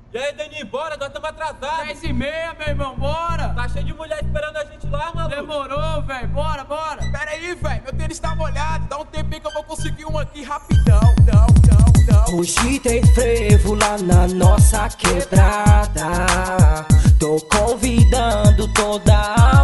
E aí, Dani, bora, nós estamos atrasados. 10h30, meu irmão, bora. Tá cheio de mulher esperando a gente lá, maluco. Demorou, velho, bora. Pera aí, velho, meu tênis tá molhado. Dá um tempinho que eu vou conseguir um aqui rapidão. Hoje tem frevo lá na nossa quebrada. Tô convidando toda a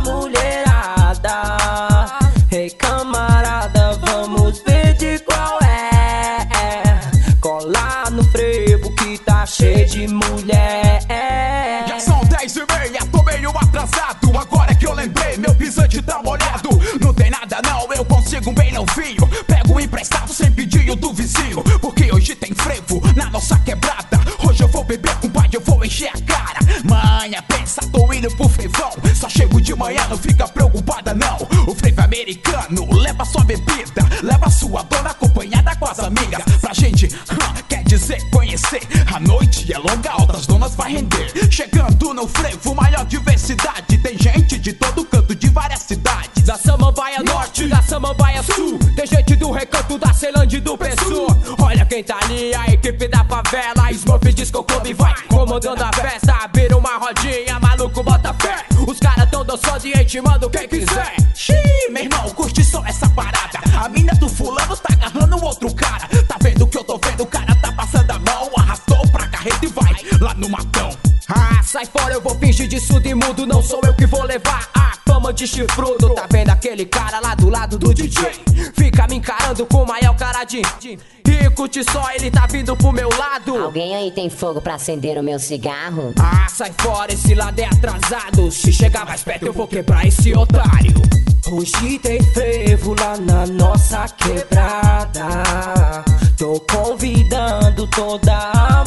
mulherada. Ei, camarada, vamos ver de qual é. Colar no frevo que tá cheio de mulher. Já são 10h30, tô meio atrasado. Agora que eu lembrei, meu pisante tá molhado. Não tem nada não, eu consigo bem novinho. Pego emprestado sem pedir o do vizinho. Porque hoje tem frevo na nossa quebrada. Hoje eu vou beber com o pai, eu vou encher a cara. Manha, pensa, tô indo pro frevão. Só chego de manhã, não fica preocupada não. O frevo é americano, leva sua bebida. Leva sua dona acompanhada com as amigas. Pra gente, quer dizer conhecer. A noite é longa, outras donas vai render. Chegando no frevo, maior diversidade. Tem gente de todo canto, de várias cidades. Da Samambaia Norte, da Samambaia Sul. Tem gente do Recanto, da Ceilândia e do Pessoa. Olha quem tá ali, a equipe da favela. Smurf Disco Club vai comandando a festa. Vira uma rodinha, maluco, bota fé. Os caras tão dançando e intimando quem quiser. Xiii, meu irmão, curte só essa parada. A mina do fulano tá agarrando o outro cara. Tá vendo o que eu tô vendo? O cara tá passando a mão. Arrastou pra carreta e vai lá no matão. Ah, sai fora, eu vou fingir de surdo e mudo. Não sou eu que vou levar a fama de chifrudo. Tá vendo aquele cara lá do lado do DJ? Fica me encarando com o maior cara de e curte só, ele tá vindo pro meu lado. Alguém aí tem fogo pra acender o meu cigarro? Ah, sai fora, esse lado é atrasado. Se chegar mais perto eu vou quebrar esse otário. Hoje tem frevo lá na nossa quebrada. Tô convidando toda a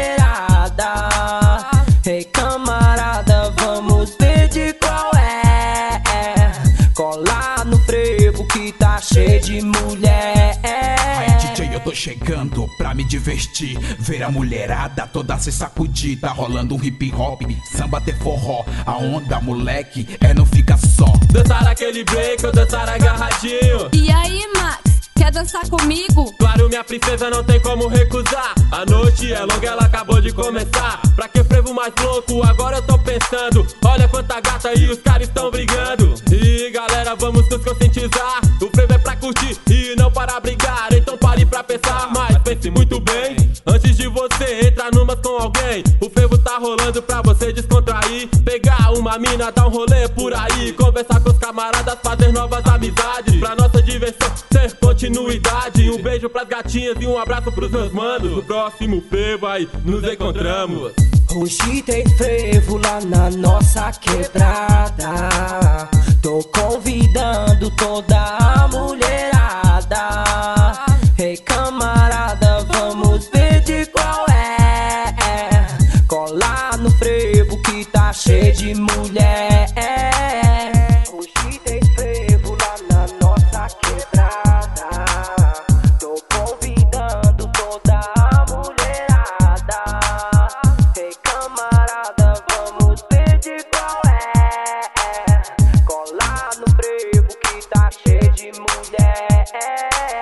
mulherada. Ei, camarada, vamos ver de qual é. Colar no frevo que tá cheio de mulher. Aí, DJ, eu tô chegando pra me divertir. Ver a mulherada toda se sacudir. Tá rolando um hip hop, samba até forró. A onda, moleque, não fica só. Dançar aquele break ou dançar agarradinho. E aí, Max, quer dançar comigo? Claro, minha princesa, não tem como recusar. A noite é longa, ela acabou de começar. Pra que frevo mais louco, agora eu tô pensando. Olha quanta gata e os caras estão brigando. E galera, vamos nos conscientizar. O frevo é pra curtir e não para brigar. Então pare pra pensar, mas pense muito bem antes de você entrar numas com alguém. O frevo tá rolando pra você descontrair. Pegar uma mina, dar um rolê por aí. Conversar com os camaradas, fazer novas amizades. Pra nossa diversão ter continuidade. Um beijo pras gatinhas e um abraço pros meus manos. No próximo frevo aí nos encontramos. Hoje tem frevo lá na nossa quebrada. Tô convidando toda a mulherada. Ei, camarada, vamos ver de qual é. Colar no frevo que tá cheio de mulher. Hoje tem frevo lá na nossa quebrada. Tô convidando toda a mulherada. Ei, camarada, vamos ver de qual é. Colar no frevo que tá cheio de mulher.